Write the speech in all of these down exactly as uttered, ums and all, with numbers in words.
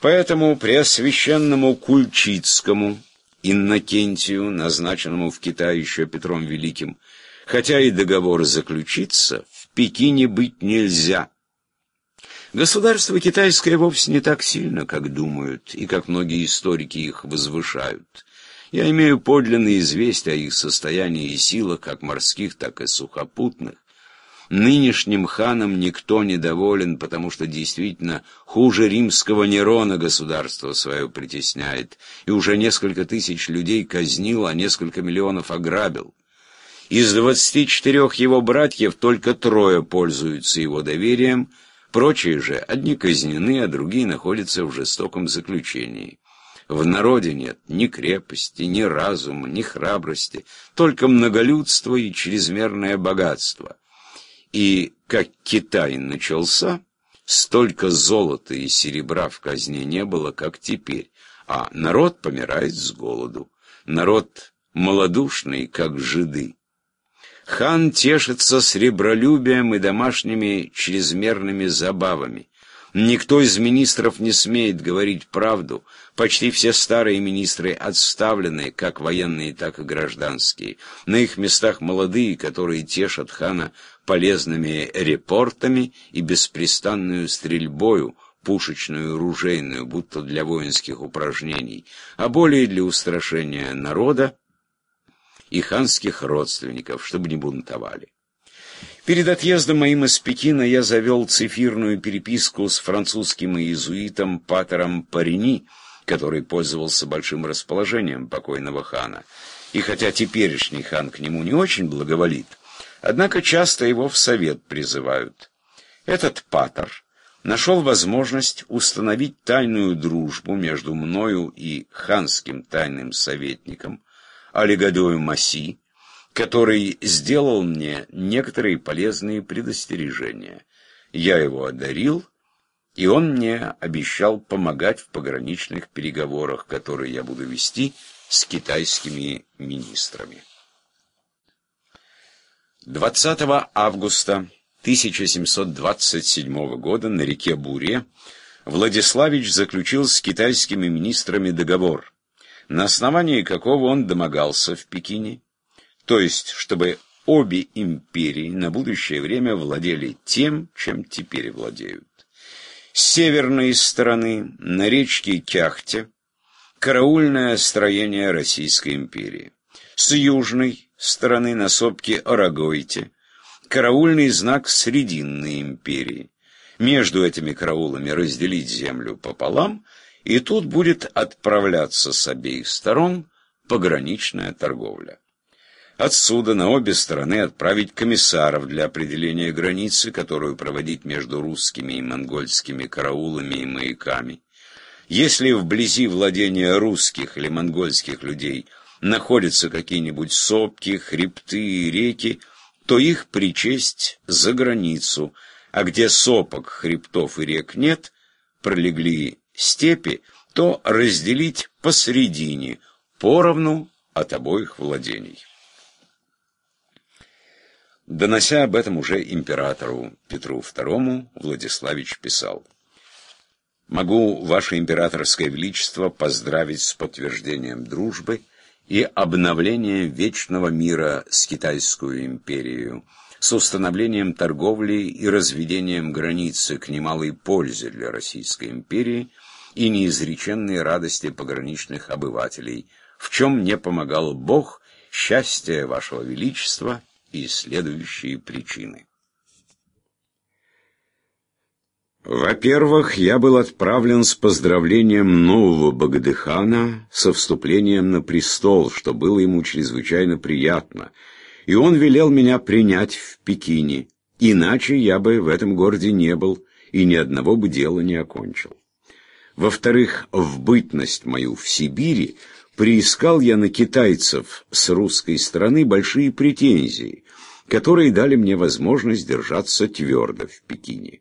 Поэтому Преосвященному Кульчицкому Иннокентию, назначенному в Китае еще Петром Великим, хотя и договор заключится, в Пекине быть нельзя. Государство китайское вовсе не так сильно, как думают, и как многие историки их возвышают. Я имею подлинные известия о их состоянии и силах, как морских, так и сухопутных. Нынешним ханом никто не доволен, потому что действительно хуже римского Нерона государство свое притесняет, и уже несколько тысяч людей казнил, а несколько миллионов ограбил. Из двадцати четырех его братьев только трое пользуются его доверием, прочие же одни казнены, а другие находятся в жестоком заключении. В народе нет ни крепости, ни разума, ни храбрости, только многолюдство и чрезмерное богатство. И как Китай начался, столько золота и серебра в казне не было, как теперь, а народ помирает с голоду. Народ малодушный, как жиды. Хан тешится сребролюбием и домашними чрезмерными забавами. Никто из министров не смеет говорить правду. Почти все старые министры отставлены, как военные, так и гражданские. На их местах молодые, которые тешат хана полезными репортами и беспрестанную стрельбою, пушечную и ружейную, будто для воинских упражнений, а более для устрашения народа и ханских родственников, чтобы не бунтовали. Перед отъездом моим из Пекина я завел цифирную переписку с французским иезуитом Патером Парини, который пользовался большим расположением покойного хана. И хотя теперешний хан к нему не очень благоволит, однако часто его в совет призывают. Этот Патер нашел возможность установить тайную дружбу между мною и ханским тайным советником Алигадою Маси, который сделал мне некоторые полезные предостережения. Я его одарил, и он мне обещал помогать в пограничных переговорах, которые я буду вести с китайскими министрами. двадцатого августа тысяча семьсот двадцать седьмого года на реке Буре Владиславич заключил с китайскими министрами договор, на основании какого он домогался в Пекине, то есть, чтобы обе империи на будущее время владели тем, чем теперь владеют. С северной стороны, на речке Кяхте, караульное строение Российской империи. С южной стороны, на сопке Арагойте, караульный знак Срединной империи. Между этими караулами разделить землю пополам, и тут будет отправляться с обеих сторон пограничная торговля. Отсюда на обе стороны отправить комиссаров для определения границы, которую проводить между русскими и монгольскими караулами и маяками. Если вблизи владения русских или монгольских людей находятся какие-нибудь сопки, хребты и реки, то их причесть за границу, а где сопок, хребтов и рек нет, пролегли степи, то разделить посредине, поровну от обоих владений. Донося об этом уже императору Петру второму, Владиславич писал: «Могу, ваше императорское величество, поздравить с подтверждением дружбы и обновлением вечного мира с Китайскую империей, с установлением торговли и разведением границы к немалой пользе для Российской империи и неизреченной радости пограничных обывателей, в чем мне помогал Бог, счастье вашего величества и следующие причины». Во-первых, я был отправлен с поздравлением нового Багдыхана со вступлением на престол, что было ему чрезвычайно приятно, и он велел меня принять в Пекине, иначе я бы в этом городе не был и ни одного бы дела не окончил. Во-вторых, в бытность мою в Сибири приискал я на китайцев с русской стороны большие претензии, которые дали мне возможность держаться твердо в Пекине.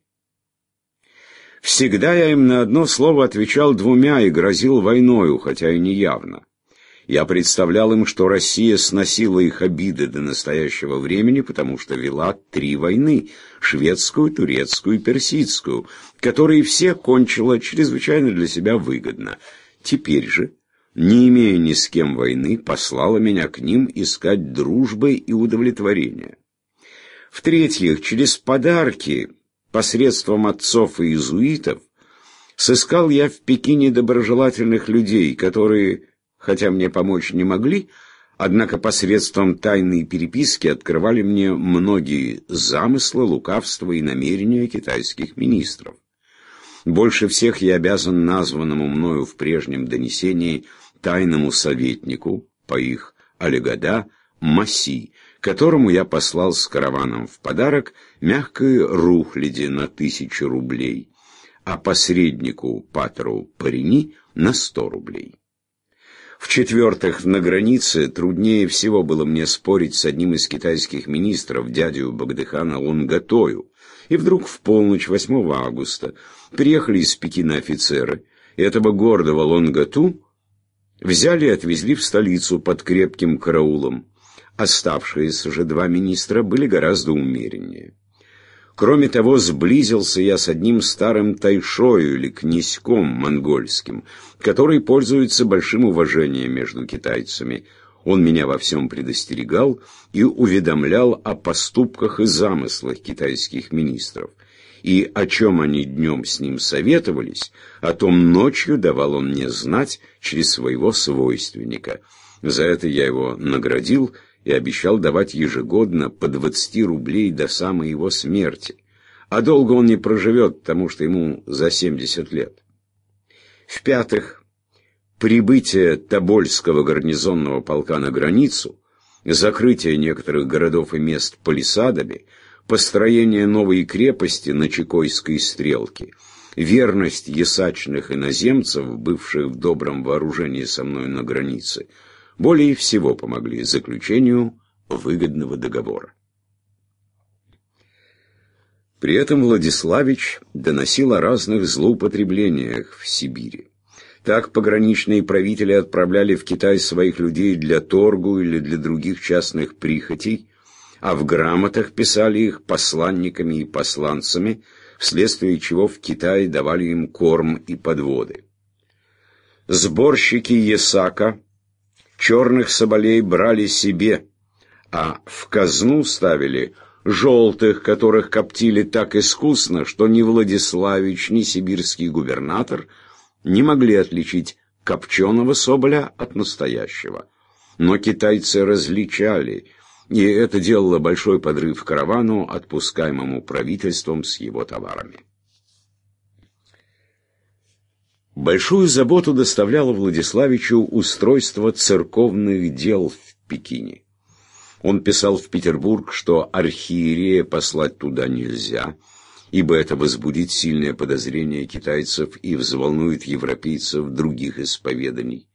Всегда я им на одно слово отвечал двумя и грозил войною, хотя и не явно. Я представлял им, что Россия сносила их обиды до настоящего времени, потому что вела три войны – шведскую, турецкую и персидскую, которые все кончила чрезвычайно для себя выгодно. Теперь же, не имея ни с кем войны, послала меня к ним искать дружбы и удовлетворения. В-третьих, через подарки, посредством отцов и иезуитов, сыскал я в Пекине доброжелательных людей, которые, хотя мне помочь не могли, однако посредством тайной переписки открывали мне многие замыслы, лукавства и намерения китайских министров. Больше всех я обязан названному мною в прежнем донесении тайному советнику, по их алегада, Маси, которому я послал с караваном в подарок мягкой рухляди на тысячу рублей, а посреднику Патру Парини на сто рублей. В-четвертых, на границе труднее всего было мне спорить с одним из китайских министров, дядю Богдыхана Лонготою, и вдруг в полночь восьмого августа приехали из Пекина офицеры, и этого гордого Лонготу взяли и отвезли в столицу под крепким караулом. Оставшиеся же два министра были гораздо умереннее. Кроме того, сблизился я с одним старым тайшою или князьком монгольским, который пользуется большим уважением между китайцами. Он меня во всем предостерегал и уведомлял о поступках и замыслах китайских министров. И о чем они днем с ним советовались, о том ночью давал он мне знать через своего свойственника. За это я его наградил и обещал давать ежегодно по двадцати рублей до самой его смерти. А долго он не проживет, потому что ему за семьдесят лет. В-пятых, прибытие Тобольского гарнизонного полка на границу, закрытие некоторых городов и мест палисадами, построение новой крепости на Чекойской стрелке, верность ясачных иноземцев, бывших в добром вооружении со мной на границе, более всего помогли заключению выгодного договора. При этом Владиславич доносил о разных злоупотреблениях в Сибири. Так пограничные правители отправляли в Китай своих людей для торгу или для других частных прихотей, а в грамотах писали их посланниками и посланцами, вследствие чего в Китае давали им корм и подводы. Сборщики ясака черных соболей брали себе, а в казну ставили желтых, которых коптили так искусно, что ни Владиславич, ни сибирский губернатор не могли отличить копченого соболя от настоящего. Но китайцы различали, и это делало большой подрыв каравану, отпускаемому правительством с его товарами. Большую заботу доставляло Владиславичу устройство церковных дел в Пекине. Он писал в Петербург, что архиерея послать туда нельзя, ибо это возбудит сильное подозрение китайцев и взволнует европейцев других исповеданий.